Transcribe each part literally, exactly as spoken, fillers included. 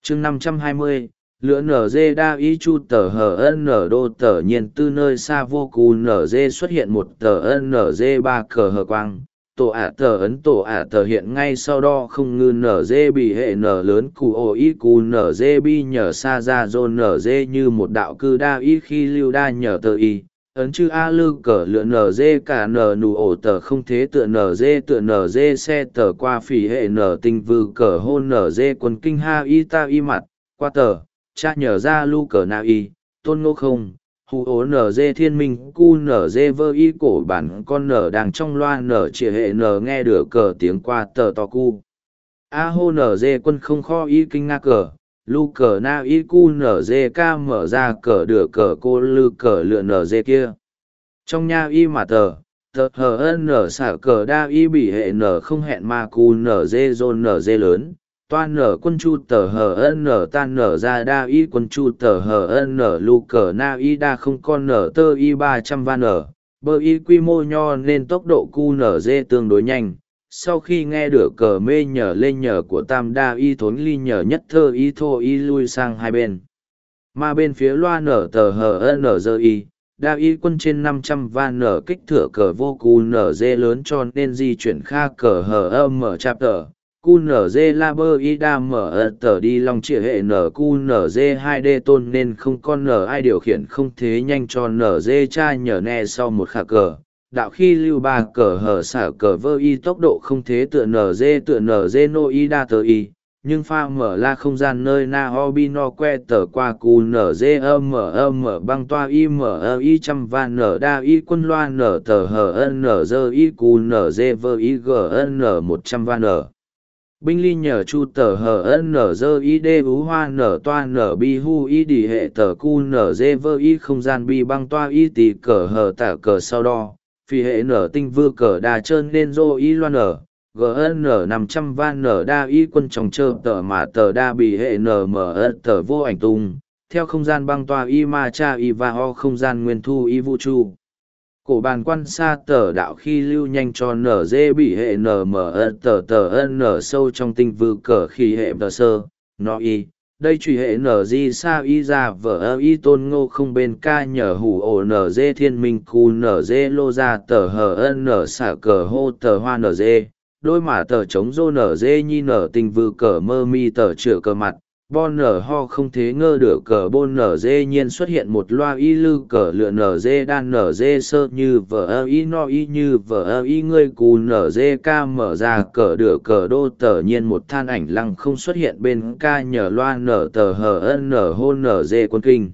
chương năm trăm hai mươi, lửa nở dê đa ý chu tờ hờ nở đô tờ nhiên tư nơi xa vô cù nở dê xuất hiện một tờ nở dê ba cờ hờ quang. Tổ ả tờ ấn tổ ả tờ hiện ngay sau đó không ngư nở dê bị hệ nở lớn cù ô ý cù nở dê bi nhờ xa ra dô nở dê như một đạo cư đa ý khi lưu đa nhờ tờ y. Ấn chư A lư cờ lựa nở dê cả nở nụ ổ tờ không thế tựa nở dê tựa nở dê xe tờ qua phỉ hệ nở tình vư cờ hôn nở dê quân kinh ha y ta y mặt, qua tờ, cha nhờ ra lu cờ na y, tôn ngô không, hù ố nở dê thiên minh cu nở dê vơ y cổ bản con nở đang trong loa nở trịa hệ nở nghe được cờ tiếng qua tờ to cu. A hô nở dê quân không kho y kinh nga cờ. Lu cờ na y cu nở dê ca mở ra cờ đửa cờ cô lư cờ lựa nở dê kia. Trong nha y mà tờ, tờ hờ ân nở xả cờ đa y bị hệ nở không hẹn mà cu nở dê dôn nở dê lớn. Toan nở quân chu tờ hờ ân nở tan nở ra đa y quân chu tờ hờ ân nở lu cờ na y đa không con nở tơ y ba trăm van nở. Bơ y quy mô nho nên tốc độ cu nở dê tương đối nhanh. Sau khi nghe được cờ mê nhờ lên nhờ của tam đa y thốn ly nhờ nhất thơ y thô y lui sang hai bên. Mà bên phía loa nở tờ hờ nở dơ y, đa y quân trên năm trăm van nở kích thửa cờ vô cu nở dê lớn cho nên di chuyển kha cờ hờ âm mở chạp tờ. Cu nở dê la bơ y đa mở tờ đi long trịa hệ nở cu nở dê hai đê tôn nên không con nở ai điều khiển không thế nhanh cho nở dê cha nhờ nè sau một khả cờ. Đạo khi lưu ba cờ hở xả cờ vơ y tốc độ không thế tựa nở dê tựa nở dê nô y đa tờ y, nhưng pha mở la không gian nơi na ho bi no que tờ qua cù nở dê âm mở âm mở băng toa y mở ơ y trăm và nở đa y quân loa nở tờ hở ân nở dơ y cù nở dê vơ y gờ ân nở một trăm và nở. Binh ly nhờ chu tờ hở ân nở dơ y đê ú hoa nở toa nở bi hu y đi hệ tờ cu nở dê vơ y không gian bi băng toa y tì cờ hở tả cờ sau đo. Vì hệ nở tinh vư cờ đà trơn nên dô y loan nở, gn năm trăm van nở đa y quân tròng trơ tờ mà tờ đa bị hệ nở mở tờ vô ảnh tung, theo không gian băng toa y ma cha y và ho không gian nguyên thu y vũ trụ. Cổ bàn quan xa tờ đạo khi lưu nhanh cho nở dê bị hệ nở mở tờ tờ nở sâu trong tinh vư cờ khi hệ tờ sơ, nó y. Đây truy hệ nở di sa y ra vở ơ y tôn ngô không bên ca nhờ hủ ổ nở dê thiên minh cu nở dê lô ra tờ hờ ân nở xả cờ hô tờ hoa nở dê, đôi mả tờ trống rô nở dê nhi nở tình vư cờ mơ mi tờ chữa cờ mặt, bon nở ho không thế ngơ được cờ bôn nở dê nhiên xuất hiện một loa y lư cờ lựa nở dê đan nở dê sơ như vở ơ y no y như vở ơ y ngươi cù nở dê ca mở ra cờ đửa cờ đô tờ nhiên một than ảnh lăng không xuất hiện bên ca nhờ loa nở tờ hờ ân nở hôn nở dê quân kinh.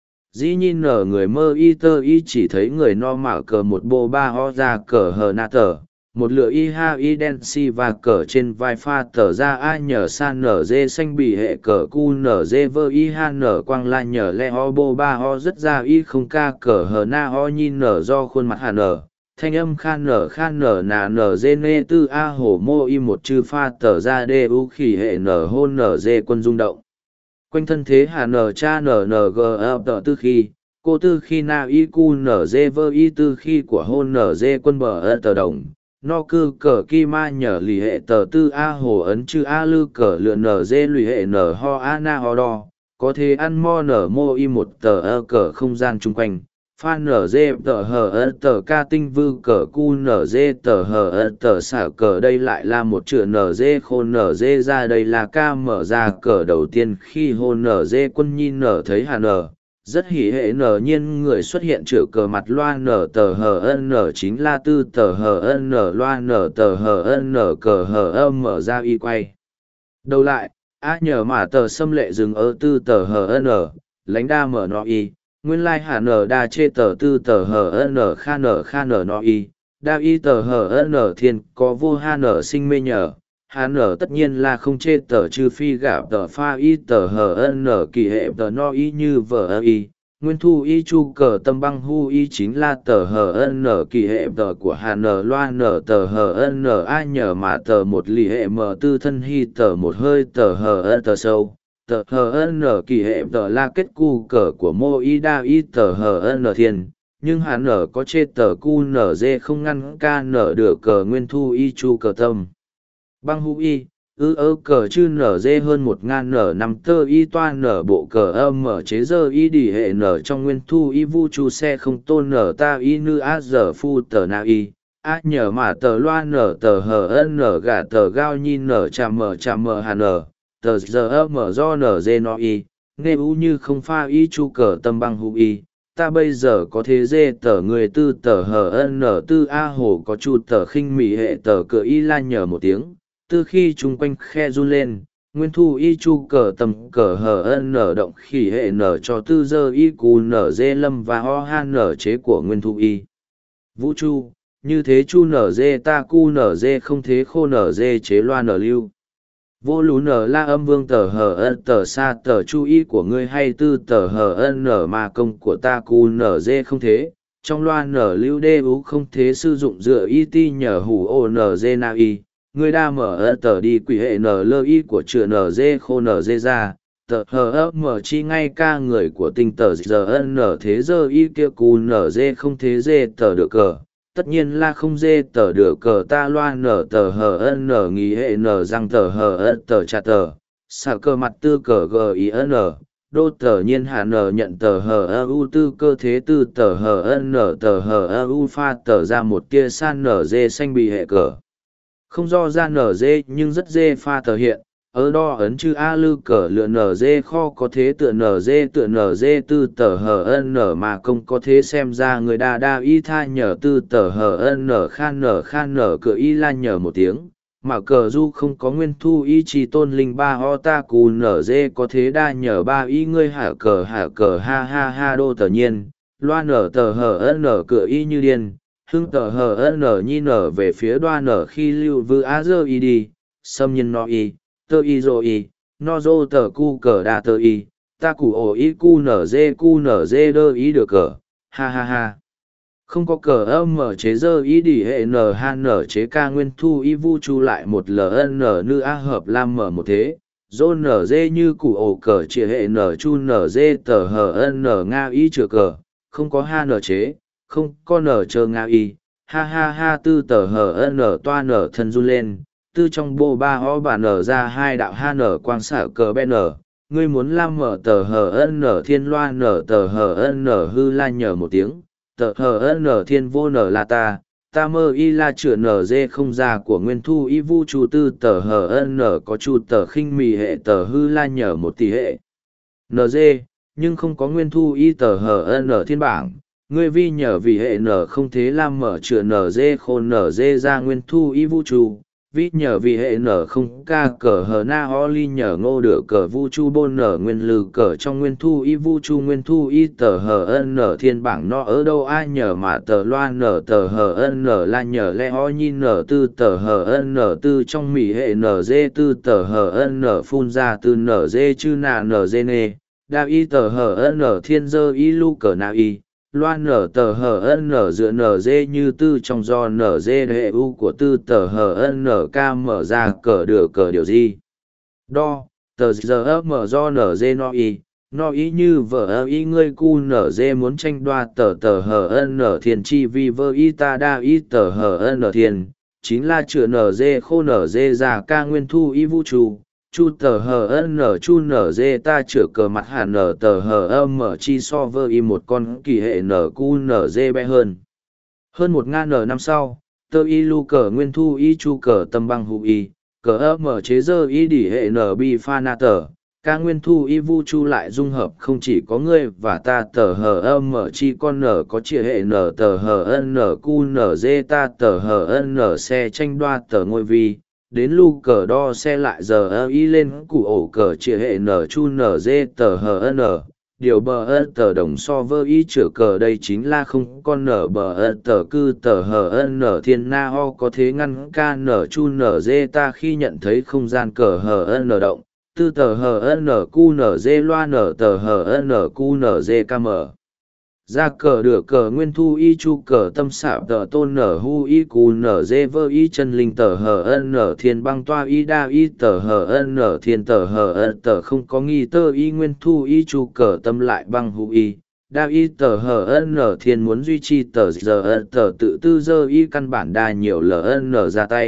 Dĩ nhiên nở người mơ y tơ y chỉ thấy người no mạo cờ một bộ ba ho ra cờ hờ na tờ. Một lửa y ha y đen si và cờ trên vai pha tờ ra ai nhờ san nở dê xanh bị hệ cờ cu nở dê vơ y ha nở quang la nhờ le ho bô ba ho rất ra y không ca cờ hờ na ho nhìn nở do khuôn mặt hà nở thanh âm khan nở khan nở nà nở dê nê tư a hổ mô y một chư pha tờ ra đê u khỉ hệ nở hôn nở dê quân rung động quanh thân thế hà nở cha nở nở gờ ập tờ tư khi cô tư khi na y cu nở dê vơ y tư khi của hôn nở dê quân bờ ơ tờ đồng no cư cờ ki ma nhờ lì hệ tờ tư a hồ ấn chư a lư cờ lựa nở dê lì hệ nở ho a na ho đo có thể ăn mo nở mô y một tờ ơ cờ không gian chung quanh pha nở dê tờ hờ ơ tờ ca tinh vư cờ cu nở dê tờ hờ ơ tờ xả cờ đây lại là một chữ nở dê khôn nở dê ra đây là ca mở ra cờ đầu tiên khi hôn nở dê quân nhi nở thấy hà nở rất hỉ hệ nở nhiên người xuất hiện chữ cờ mặt loa nở tờ hờ ân nở chính là tư tờ hờ ân nở loa nở tờ hờ ân nở cờ hờ âm mở ra y quay đầu lại a nhờ mà tờ xâm lệ dừng ở tư tờ hờ ân nở lánh đa mở nó y nguyên lai hà nở đa chê tờ tư tờ hờ ân nở kha nở kha nở nó y đa y tờ hờ ân nở thiên có vô ha nở sinh mê nhờ hà nở tất nhiên là không chê tờ trừ phi gả tờ pha y tờ hờ ân nở kỳ hệ tờ no y như vờ ơ y nguyên thu y chu cờ tâm băng hu y chính là tờ hờ ân nở kỳ hệ tờ của hà nở loa nở tờ hờ ân nở ai nhờ mà tờ một lì hệ mờ tư thân hy tờ một hơi tờ hờ ân tờ sâu tờ hờ ân nở kỳ hệ tờ là kết cu cờ của mô y đa y tờ hờ ân nở thiên nhưng hà nở có chê tờ cu nở dê không ngăn ca nở được cờ nguyên thu y chu cờ tâm băng hữu y ư ơ cờ chư nở dê hơn một ngàn nở năm tơ y toa nở bộ cờ âm mở chế dơ y đi hệ nở trong nguyên thu y vu chu xe không tôn nở ta y nư á giờ phu tờ na y á nhờ mà tờ loa nở tờ hờ ân nở gà tờ gao nhi nở chà mờ chà mờ hà nở tờ giờ ơ mở do nở dê no y nghe u như không pha y chu cờ tâm băng hụ y ta bây giờ có thế dê tờ người tư tờ hờ ân nở tư a hồ có chu tờ khinh mỉ hệ tờ cờ y la nhờ một tiếng từ khi chung quanh khe run lên nguyên thu y chu cờ tầm cờ hờ ân nở động khỉ hệ nở cho tư dơ y cù nở dê lâm và ho han nở chế của nguyên thu y vũ chu như thế chu nở dê ta cu nở dê không thế khô nở dê chế loa nở lưu vô lú nở la âm vương tờ hờ ân tờ xa tờ chu y của ngươi hay tư tờ hờ ân nở mà công của ta cu nở dê không thế trong loa nở lưu đê ú không thế sử dụng dựa y ti nhờ hủ ô nở dê na y ngươi đa mở ơ tờ đi quỷ hệ nở lơ y của chữa nở dê khô nở dê ra tờ hờ ấp mở chi ngay ca người của tinh tờ giờ ân nở thế giờ y kia cù nở dê không thế dê tờ được cờ tất nhiên là không dê tờ được cờ ta loa nở tờ hờ ân nở nghỉ hệ nở răng tờ hờ ân tờ chặt tờ xả cờ mặt tư cờ g i ân nở đô tờ nhiên hạ nở nhận tờ hờ ơ u tư cơ thế tư tờ hờ ân nở tờ hờ ơ u pha tờ ra một kia san nở dê xanh bị hệ cờ không do ra nở dê nhưng rất dê pha tờ hiện ở đo ấn chư a lư cờ lựa nở dê kho có thế tựa nở dê tựa nở dê tư tờ hờ ân nở mà công có thế xem ra người đa đa y tha nhờ tư tờ hờ ân nở khan nở khan nở cửa y la nhờ một tiếng mà cờ du không có nguyên thu y chỉ tôn linh ba ho ta cù nở dê có thế đa nhờ ba y ngươi hạ cờ hạ cờ ha ha ha đô tờ nhiên loa nở tờ hờ ân nở cửa y như điên hưng tờ hờ ân nở nhi nở về phía đoa nở khi lưu vư á dơ y đi xâm nhân no y tơ y dô y no dô tờ cu cờ đa tơ y ta củ ổ y cu nở dê cu nở dê đơ y được cờ ha ha ha không có cờ âm mở chế dơ y đi hệ nở ha nở chế ca nguyên thu y vu chu lại một ln nư a hợp lam mở một thế dô nở dê như củ ổ cờ chia hệ nở chu nở dê tờ hờ ân nở nga y chừa cờ không có ha nở chế không có nở chờ nga y ha ha ha tư tờ hờ ân nở toa nở thân run lên tư trong bộ ba ho bà nở ra hai đạo ha nở quang xả cờ ben nở ngươi muốn lam mở tờ hờ ân nở thiên loa nở tờ hờ ân nở hư la nhờ một tiếng tờ hờ ân nở thiên vô nở là ta ta mơ y la chữa nở dê không ra của nguyên thu y vu chu tư tờ hờ ân nở có chu tờ khinh mì hệ tờ hư la nhờ một tỷ hệ nở dê nhưng không có nguyên thu y tờ hờ ân nở thiên bảng ngươi vi nhờ vì hệ nở không thế lam mở chữa nở dê khôn nở dê ra nguyên thu y vu chu vi nhờ vì hệ nở không ca cờ hờ na ho ly nhờ ngô được cờ vu chu bôn nở nguyên lư cờ trong nguyên thu y vu chu nguyên thu y tờ hờ ân nở thiên bảng no ở đâu ai nhờ mà tờ loa nở tờ hờ ân nở la nhờ le ho nhi nở tư tờ hờ ân nở tư trong mỉ hệ nở dê tư tờ hờ ân nở phun ra tư nở dê chư nà nở dê nê đa y tờ hờ ân nở thiên dơ y lu cờ na y loa nở tờ hờ ân nở dựa nở dê như tư trong do nở dê hệ u của tư tờ hờ ân nở ca mở ra cờ được cờ điều gì đo tờ giờ ấp mở do nở dê no y no y như vợ ơ y ngươi cu nở dê muốn tranh đoa tờ tờ hờ ân nở thiên chi vi vơ y ta đa y tờ hờ ân nở thiên chính là chữa nở dê khô nở dê ra ca nguyên thu y vũ trụ chu tờ hờ ân nở chu nở dê ta chữa cờ mặt hạ nở tờ hờ âm mở chi so vơ y một con kỳ hệ nở cu nở dê bé hơn hơn một ngàn nở năm sau tơ y lu cờ nguyên thu y chu cờ tâm băng hụ y cờ âm mở chế dơ y đỉ hệ nở bi pha na tờ ca nguyên thu y vu chu lại dung hợp không chỉ có ngươi và ta tờ hờ âm mở chi con nở có chia hệ nở tờ hờ ân nở cu nở dê ta tờ hờ ân nở xe tranh đoa tờ ngôi vi đến lu cờ đo xe lại giờ ơ y lên củ ổ cờ chia hệ nở chu nở dê tờ hờ ân nở điều bờ ơ tờ đồng so vơ y chữa cờ đây chính là không con nở bờ ơ tờ cư tờ hờ ân nở thiên na ho có thế ngăn ca nở chu nở dê ta khi nhận thấy không gian cờ hờ ân nở động tư tờ hờ ân nở cu nở dê loa nở tờ hờ ân nở cu nở dê ca mở ra cờ được cờ nguyên thu y chu cờ tâm xạo tờ tôn nở hu y cù nở dê vơ y chân linh tờ hờ ân nở thiên băng toa y đa y tờ hờ ân nở thiên tờ hờ ân tờ không có nghi tơ y nguyên thu y chu cờ tâm lại băng hu y đa y tờ hờ ân nở thiên muốn duy trì tờ giờ ân tờ tự tư dơ y căn bản đa nhiều lờ ân nở ra tay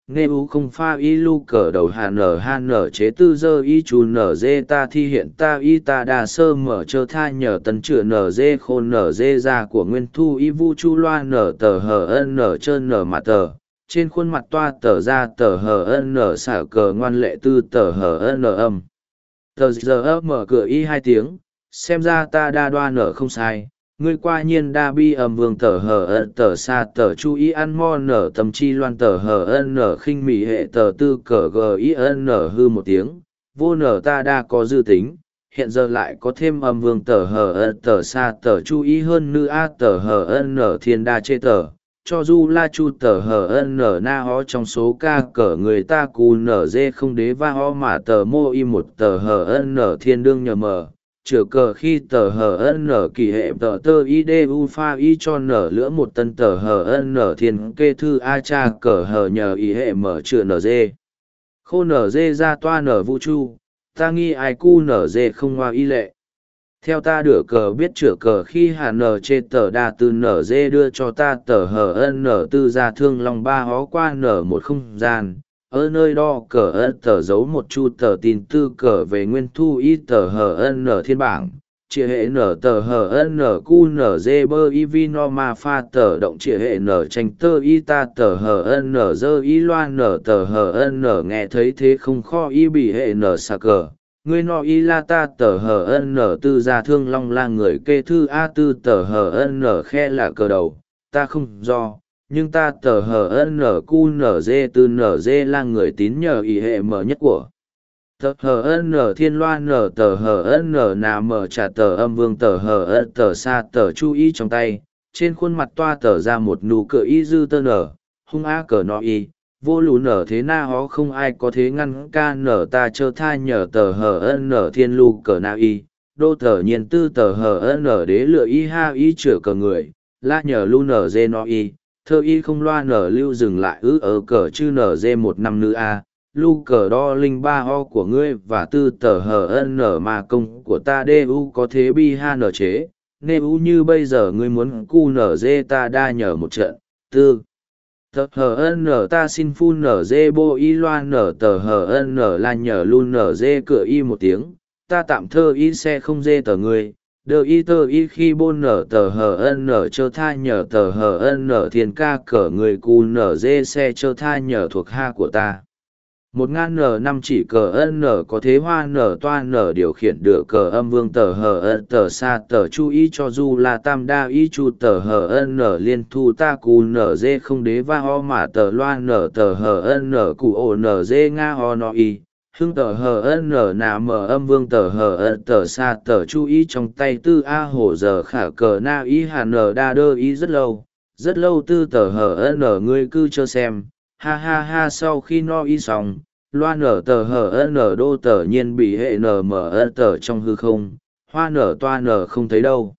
nghe u không pha y lu cờ đầu hà nở hà nở chế tư dơ y chú nở dê ta thi hiện ta y ta đà sơ mở chơ tha nhờ tần chữa nở dê khôn nở dê ra của nguyên thu y vu chu loa nở tờ hờ ân nở chơ nở mặt tờ trên khuôn mặt toa tờ ra tờ hờ ân nở xả cờ ngoan lệ tư tờ hờ ân nở âm tờ giờ ấp mở cửa y hai tiếng xem ra ta đa đoa nở không sai ngươi qua nhiên đa bi ầm vương tờ hờ ân tờ xa tờ chu y ăn mo nở tầm chi loan tờ hờ ân nở khinh mỉ hệ tờ tư cờ g y ân nở hư một tiếng vô nở ta đa có dư tính hiện giờ lại có thêm ầm vương tờ hờ ân tờ xa tờ chu y hơn nữ a tờ hờ ân nở thiên đa chê tờ cho du la chu tờ hờ ân nở na ho trong số ca cờ người ta cù nở dê không đế va ho mà tờ mô y một tờ hờ ân nở thiên đương nhờ mờ chửa cờ khi tờ hờ ân nở kỳ hệ tờ tơ y đê u pha y cho nở lữa một tân tờ hờ ân nở thiên kê thư a cha cờ hờ nhờ y hệ mở chửa nở dê khô nở dê ra toa nở vũ chu ta nghi ai cu nở dê không hoa y lệ theo ta đửa cờ biết chửa cờ khi hà nở chê tờ đa từ nở dê đưa cho ta tờ hờ ân nở tư ra thương lòng ba hó qua nở một không gian ở nơi đo cờ ân tờ giấu một chu tờ tin tư cờ về nguyên thu y tờ hờ ân nở thiên bảng chĩa hệ nở tờ hờ ân nở cu nở dê bơ y vi no ma pha tờ động chĩa hệ nở tranh tơ y ta tờ hờ ân nở dơ y loa nở tờ hờ ân nở nghe thấy thế không kho y bị hệ nở xà cờ ngươi no y la ta tờ hờ ân nở tư gia thương long la người kê thư a tư tờ hờ ân nở khe là cờ đầu ta không do nhưng ta tờ hờ ân nở cu nở dê tư nở dê là người tín nhờ ý hệ mở nhất của tờ hờ ân nở thiên loa nở tờ hờ ân nở nà mở trả tờ âm vương tờ hờ ân tờ xa tờ chu y trong tay trên khuôn mặt toa tờ ra một nụ cười y dư tơ nở hung á cờ no y vô lù nở thế na hó không ai có thế ngăn ca nở ta chơ tha nhờ tờ hờ ân nở thiên lu cờ na y đô tờ nhiên tư tờ hờ ân nở đế lựa y ha y chửa cờ người la nhờ lu nở dê no y thơ y không loa nở lưu dừng lại ư ở cờ chư nở dê một năm nữ a lu cờ đo linh ba ho của ngươi và tư tờ hờ ân nở mà công của ta đê u có thế bi ha nở chế nê u như bây giờ ngươi muốn cu nở dê ta đa nhờ một trận tư tờ hờ ân nở ta xin phu nở dê bô y loa nở tờ hờ ân nở là nhờ lu nở dê cửa y một tiếng ta tạm thơ y xe không dê tờ ngươi đờ y tơ y khi bôn nở tờ hờ ân nở chơ tha nhờ tờ hờ ân nở thiên ca cờ người cù nở dê xe chơ tha nhờ thuộc ha của ta một ngàn nở năm chỉ cờ ân nở có thế hoa nở toa nở điều khiển được cờ âm vương tờ hờ ân tờ xa tờ chu y cho du là tam đa y chu tờ hờ ân nở liên thu ta cù nở dê không đế va ho mà tờ loa nở tờ hờ ân nở cụ ổ nở dê nga ho no y hưng tờ hờ ân nở nà mở âm vương tờ hờ ân tờ xa tờ chu y trong tay tư a hổ giờ khả cờ na y hà nở đa đơ y rất lâu rất lâu tư tờ hờ ân nở ngươi cứ cho xem ha ha ha sau khi no y xong loa nở tờ hờ ân nở đô tờ nhiên bị hệ nở mở ân tờ trong hư không hoa nở toa nở không thấy đâu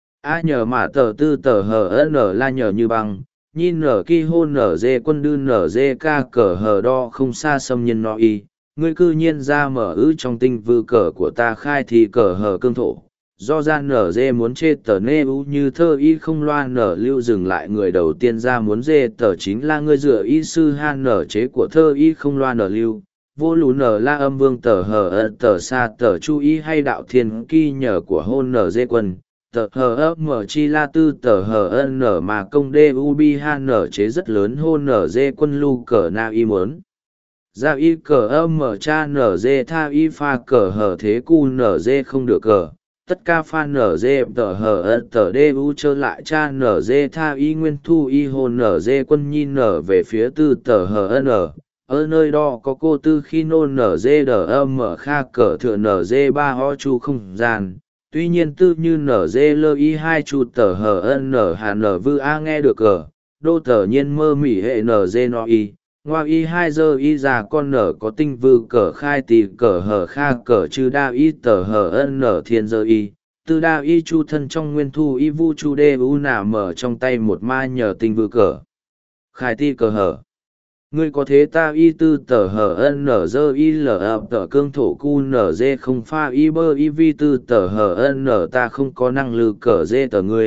a nhờ mà tờ tư tờ hờ ân nở la nhờ như băng nhìn nở ki hôn nở dê quân đư nở dê ca cờ hờ đo không xa xâm nhân no y ngươi cư nhiên ra mở ư trong tinh vư cờ của ta khai thì cờ hờ cương thổ do ra nở dê muốn chê tờ nê u như thơ y không loa nở lưu dừng lại người đầu tiên ra muốn dê tờ chính là ngươi dựa y sư han nở chế của thơ y không loa nở lưu vô lù nở la âm vương tờ hờ ơ tờ xa tờ chu y hay đạo thiên kỳ nhờ của hôn nở dê quân tờ hờ ơ mở chi la tư tờ hờ ân nở mà công đê u bi han nở chế rất lớn hôn nở dê quân lu cờ na y muốn ra y cờ âm mở cha nở dê tha y pha cờ hờ thế cu nở dê không được cờ tất ca pha nở dê tờ hờ ơ tờ đê u trơ lại cha nở dê tha y nguyên thu y hồn nở dê quân nhi nở về phía tư tờ hờ ơ nở ở nơi đó có cô tư khi nôn nở dê đờ âm mở kha cờ thựa nở dê ba ho chu không gian tuy nhiên tư như nở dê lơ y hai chu tờ hờ ân nở hà nở vư a nghe được cờ đô tờ nhiên mơ mỉ hệ nở dê no y ngoa y hai giờ y già con nở có tinh vư cờ khai tì cờ hờ kha cờ chư đa y tờ hờ ân nở thiên giờ y tư đa y chu thân trong nguyên thu y vu chu đê u nả mở trong tay một ma nhờ tinh vư cờ khai ti cờ hờ ngươi có thế ta y tư tờ hờ ân nở dơ y lờ ập tờ cương thổ cu nở dê không pha y bơ y vi tư tờ hờ ân nở ta không có năng lực cờ dê tờ ngươi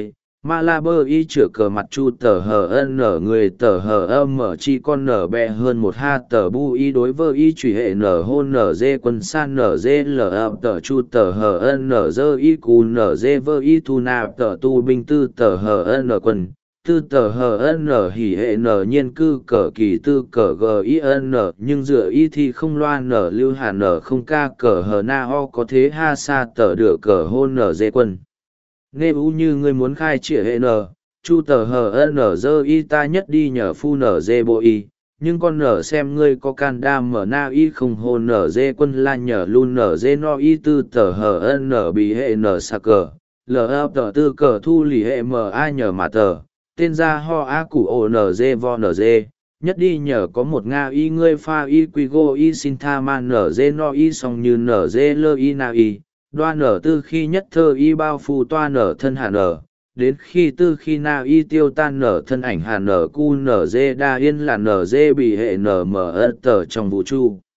Ma la bơ y chữa cờ mặt chu tờ hờ nở người tờ hờ âm mở chi con nở bẹ hơn một ha tờ bu y đối vơ y trùy hệ nở hôn nở dê quân san nở dê lờ ập tờ chu tờ hờ nở dơ y cù nở dê vơ y thu nạp tờ tu binh tư tờ hờ nở quân tư tờ hờ nở hỉ hệ nở nhiên cư cờ kỳ tư cờ g i n nhưng dựa y thì không loa nở lưu hà nở không ca cờ hờ na ho có thế ha sa tờ đửa cờ hôn nở dê quân nghe u như ngươi muốn khai trịa hệ nở chu tờ hờ nở dơ y ta nhất đi nhờ phu nở dê bộ y nhưng con nở xem ngươi có can đam mở na y không hôn nở dê quân la nhờ luôn nở dê no y tư tờ hờ nở bị hệ nở sa cờ lờ ập tờ tư cờ thu lì hệ m a nhờ mà tờ tên ra ho a củ ổ nở dê vo nở dê nhất đi nhờ có một nga y ngươi pha y quy gô y xin tha man nở dê no y song như nở dê lơ y na y đoa nở tư khi nhất thơ y bao phù toa nở thân hà nở đến khi tư khi na y tiêu tan nở thân ảnh hà nở cu nở dê đa yên là nở dê bị hệ nở mở ớt tờ trong vũ trụ